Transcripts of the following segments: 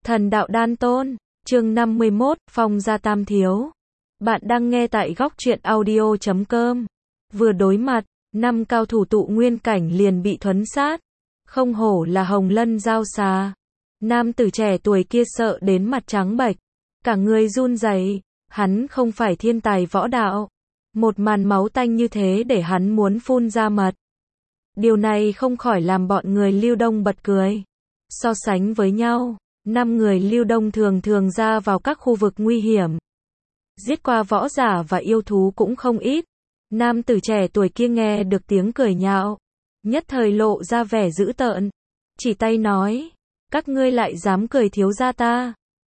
Thần đạo đan tôn, chương 51, Phong gia tam thiếu. Bạn đang nghe tại góc truyện audio.com. Vừa đối mặt, 5 cao thủ tụ nguyên cảnh liền bị thuấn sát. Không hổ là Hồng Lân giao xà. Nam tử trẻ tuổi kia sợ đến mặt trắng bệch, cả người run rẩy, hắn không phải thiên tài võ đạo. Một màn máu tanh như thế để hắn muốn phun ra mật. Điều này không khỏi làm bọn người Lưu Đông bật cười. So sánh với nhau, 5 người Lưu Đông thường thường ra vào các khu vực nguy hiểm. Giết qua võ giả và yêu thú cũng không ít. Nam tử trẻ tuổi kia nghe được tiếng cười nhạo, nhất thời lộ ra vẻ dữ tợn, chỉ tay nói, các ngươi lại dám cười thiếu gia ta.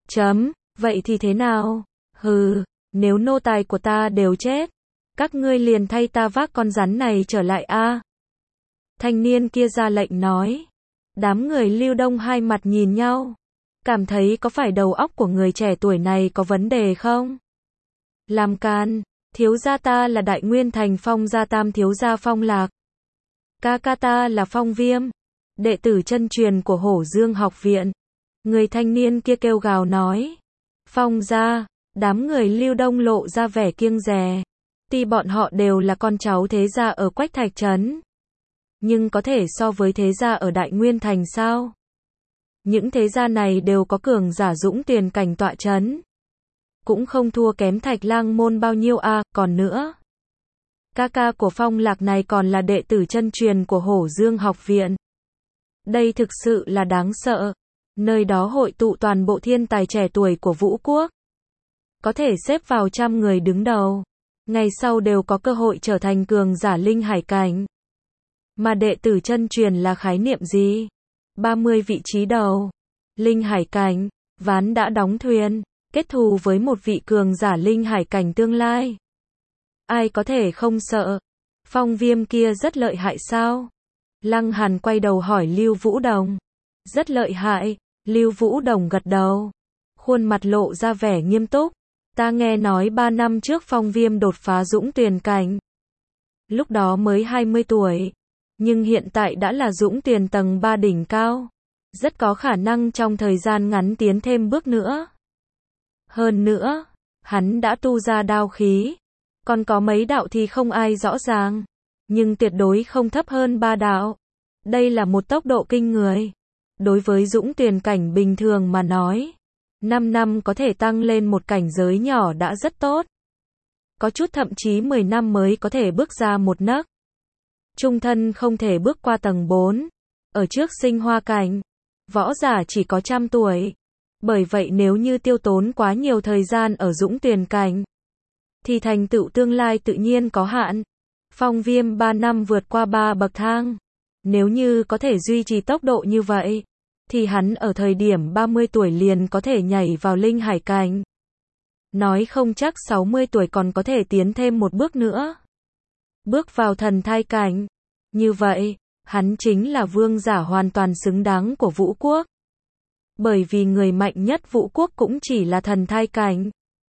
Vậy thì thế nào? Hừ, nếu nô tài của ta đều chết, các ngươi liền thay ta vác con rắn này trở lại a. Thanh niên kia ra lệnh nói. Đám người Lưu Đông hai mặt nhìn nhau, cảm thấy có phải đầu óc của người trẻ tuổi này có vấn đề không? Làm càn, thiếu gia ta là Đại Nguyên Thành Phong gia tam thiếu gia Phong Lạc. Ca ca ta là Phong Viêm, đệ tử chân truyền của Hổ Dương học viện. Người thanh niên kia kêu gào nói. Phong gia, đám người Lưu Đông lộ ra vẻ kiêng dè. Tuy bọn họ đều là con cháu thế gia ở Quách Thạch Trấn, nhưng có thể so với thế gia ở Đại Nguyên Thành sao? Những thế gia này đều có cường giả dũng tiền cảnh tọa trấn, cũng không thua kém Thạch Lang môn bao nhiêu a. Còn nữa, ca ca của Phong Lạc này còn là đệ tử chân truyền của Hổ Dương học viện. Đây thực sự là đáng sợ. Nơi đó hội tụ toàn bộ thiên tài trẻ tuổi của Vũ Quốc, có thể xếp vào 100 người đứng đầu, ngày sau đều có cơ hội trở thành cường giả linh hải cảnh. Mà đệ tử chân truyền là khái niệm gì? 30 vị trí đầu, linh hải cảnh, ván đã đóng thuyền, kết thù với một vị cường giả linh hải cảnh tương lai. Ai có thể không sợ? Phong Viêm kia rất lợi hại sao? Lăng Hàn quay đầu hỏi Lưu Vũ Đồng. Rất lợi hại, Lưu Vũ Đồng gật đầu, khuôn mặt lộ ra vẻ nghiêm túc. Ta nghe nói 3 năm trước Phong Viêm đột phá dũng tuyền cảnh. Lúc đó mới 20 tuổi. Nhưng hiện tại đã là dũng tuyền tầng 3 đỉnh cao. Rất có khả năng trong thời gian ngắn tiến thêm bước nữa. Hơn nữa, hắn đã tu ra đao khí. Còn có mấy đạo thì không ai rõ ràng. Nhưng tuyệt đối không thấp hơn 3 đạo. Đây là một tốc độ kinh người. Đối với dũng tuyền cảnh bình thường mà nói, 5 năm có thể tăng lên một cảnh giới nhỏ đã rất tốt. Có chút thậm chí 10 năm mới có thể bước ra một nấc. Trung thân không thể bước qua tầng 4. Ở trước sinh hoa cảnh, võ giả chỉ có 100 tuổi. Bởi vậy nếu như tiêu tốn quá nhiều thời gian ở dũng tuyền cảnh, thì thành tựu tương lai tự nhiên có hạn. Phong Viêm 3 năm vượt qua 3 bậc thang. Nếu như có thể duy trì tốc độ như vậy, thì hắn ở thời điểm 30 tuổi liền có thể nhảy vào linh hải cảnh. Nói không chắc 60 tuổi còn có thể tiến thêm một bước nữa, bước vào thần thai cảnh. Như vậy, hắn chính là vương giả hoàn toàn xứng đáng của Vũ Quốc. Bởi vì người mạnh nhất Vũ Quốc cũng chỉ là thần thai cảnh.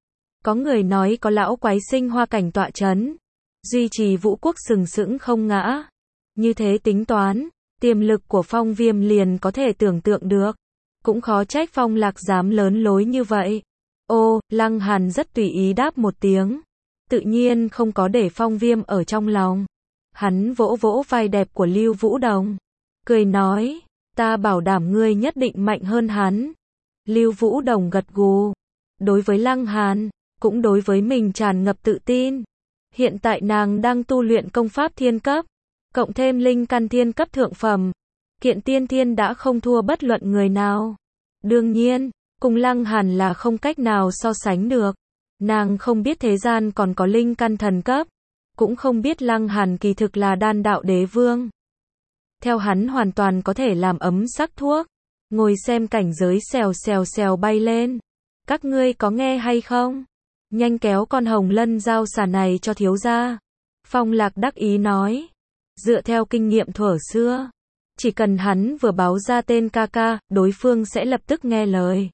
Có người nói có lão quái sinh hoa cảnh tọa trấn, duy trì Vũ Quốc sừng sững không ngã. Như thế tính toán, tiềm lực của Phong Viêm liền có thể tưởng tượng được. Cũng khó trách Phong Lạc dám lớn lối như vậy. Ô, Lăng Hàn rất tùy ý đáp một tiếng. Tự nhiên không có để Phong Viêm ở trong lòng. Hắn vỗ vỗ vai đẹp của Lưu Vũ Đồng, cười nói, ta bảo đảm ngươi nhất định mạnh hơn hắn. Lưu Vũ Đồng gật gù. Đối với Lăng Hàn, cũng đối với mình tràn ngập tự tin. Hiện tại nàng đang tu luyện công pháp thiên cấp, cộng thêm linh căn thiên cấp thượng phẩm. Kiện tiên thiên đã không thua bất luận người nào. Đương nhiên, cùng Lăng Hàn là không cách nào so sánh được. Nàng không biết thế gian còn có linh căn thần cấp, cũng không biết Lăng Hàn kỳ thực là đan đạo đế vương. Theo hắn hoàn toàn có thể làm ấm sắc thuốc. Ngồi xem cảnh giới xèo xèo xèo bay lên. Các ngươi có nghe hay không? Nhanh kéo con Hồng Lân giao xà này cho thiếu gia. Phong Lạc đắc ý nói. Dựa theo kinh nghiệm thuở xưa, chỉ cần hắn vừa báo ra tên ca ca, đối phương sẽ lập tức nghe lời.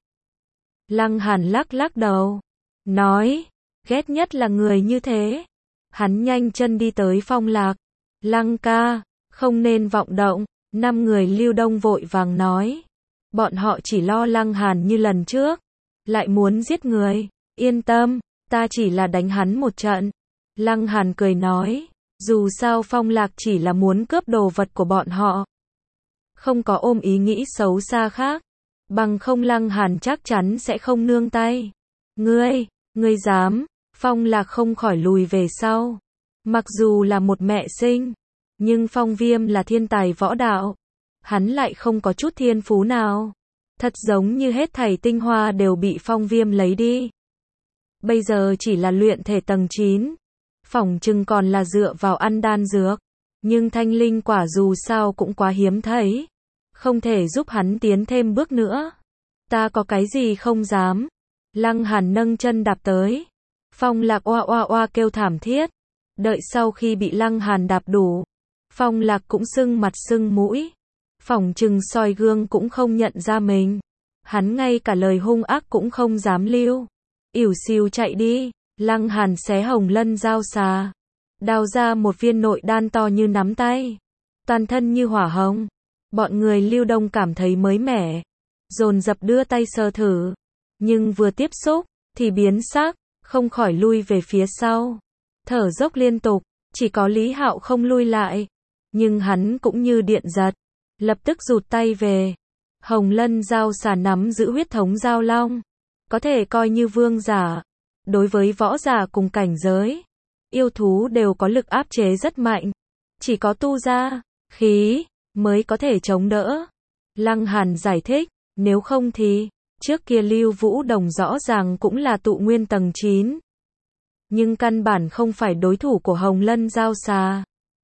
Lăng Hàn lắc lắc đầu, nói, ghét nhất là người như thế. Hắn nhanh chân đi tới Phong Lạc. Lăng ca, không nên vọng động. 5 người Lưu Đông vội vàng nói. Bọn họ chỉ lo Lăng Hàn như lần trước, lại muốn giết người. Yên tâm, ta chỉ là đánh hắn một trận. Lăng Hàn cười nói, dù sao Phong Lạc chỉ là muốn cướp đồ vật của bọn họ. Không có ôm ý nghĩ xấu xa khác. Bằng không Lăng Hàn chắc chắn sẽ không nương tay. Ngươi dám, Phong Lạc không khỏi lùi về sau. Mặc dù là một mẹ sinh, nhưng Phong Viêm là thiên tài võ đạo. Hắn lại không có chút thiên phú nào. Thật giống như hết thảy tinh hoa đều bị Phong Viêm lấy đi. Bây giờ chỉ là luyện thể tầng 9. Phỏng chừng còn là dựa vào ăn đan dược. Nhưng thanh linh quả dù sao cũng quá hiếm thấy. Không thể giúp hắn tiến thêm bước nữa. Ta có cái gì không dám. Lăng Hàn nâng chân đạp tới. Phong Lạc oa oa oa kêu thảm thiết. Đợi sau khi bị Lăng Hàn đạp đủ, Phong Lạc cũng sưng mặt sưng mũi. Phỏng chừng soi gương cũng không nhận ra mình. Hắn ngay cả lời hung ác cũng không dám lưu. Ỉu xìu chạy đi. Lăng Hàn xé Hồng Lân dao xà. Đào ra một viên nội đan to như nắm tay. Toàn thân như hỏa hồng. Bọn người Lưu Đông cảm thấy mới mẻ. Dồn dập đưa tay sờ thử. Nhưng vừa tiếp xúc, thì biến sắc, không khỏi lui về phía sau. Thở dốc liên tục, chỉ có Lý Hạo không lui lại. Nhưng hắn cũng như điện giật. Lập tức rụt tay về. Hồng Lân dao xà nắm giữ huyết thống giao long. Có thể coi như vương giả. Đối với võ giả cùng cảnh giới, yêu thú đều có lực áp chế rất mạnh. Chỉ có tu ra, khí, mới có thể chống đỡ. Lăng Hàn giải thích, nếu không thì, trước kia Lưu Vũ Đồng rõ ràng cũng là tụ nguyên tầng 9. Nhưng căn bản không phải đối thủ của Hồng Lân giao xà.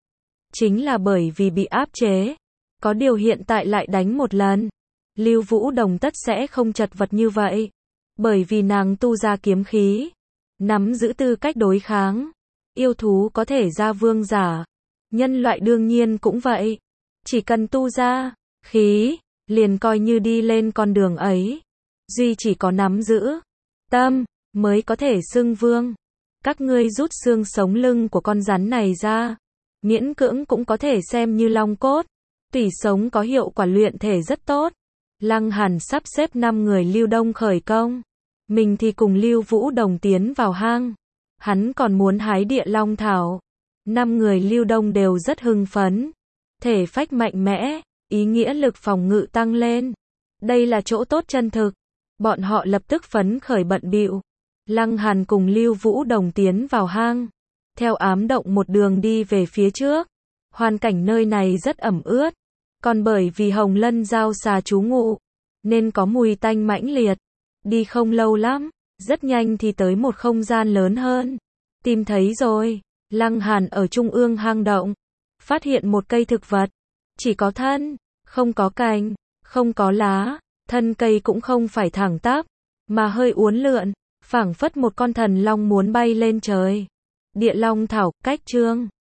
Chính là bởi vì bị áp chế. Có điều hiện tại lại đánh một lần. Lưu Vũ Đồng tất sẽ không chật vật như vậy. Bởi vì nàng tu ra kiếm khí. Nắm giữ tư cách đối kháng. Yêu thú có thể ra vương giả. Nhân loại đương nhiên cũng vậy. Chỉ cần tu ra khí, liền coi như đi lên con đường ấy. Duy chỉ có nắm giữ tâm, mới có thể xưng vương. Các ngươi rút xương sống lưng của con rắn này ra. Miễn cưỡng cũng có thể xem như long cốt. Tủy sống có hiệu quả luyện thể rất tốt. Lăng Hàn sắp xếp 5 người Lưu Đông khởi công. Mình thì cùng Lưu Vũ Đồng tiến vào hang. Hắn còn muốn hái địa long thảo. 5 người Lưu Đông đều rất hưng phấn. Thể phách mạnh mẽ, ý nghĩa lực phòng ngự tăng lên. Đây là chỗ tốt chân thực. Bọn họ lập tức phấn khởi bận bịu. Lăng Hàn cùng Lưu Vũ Đồng tiến vào hang. Theo ám động một đường đi về phía trước. Hoàn cảnh nơi này rất ẩm ướt. Còn bởi vì Hồng Lân giao xà trú ngụ, nên có mùi tanh mãnh liệt. Đi không lâu lắm, rất nhanh thì tới một không gian lớn hơn. Tìm thấy rồi. Lăng Hàn ở trung ương hang động. Phát hiện một cây thực vật. Chỉ có thân, không có cành, không có lá. Thân cây cũng không phải thẳng tắp, mà hơi uốn lượn. Phảng phất một con thần long muốn bay lên trời. Địa long thảo, cách chương.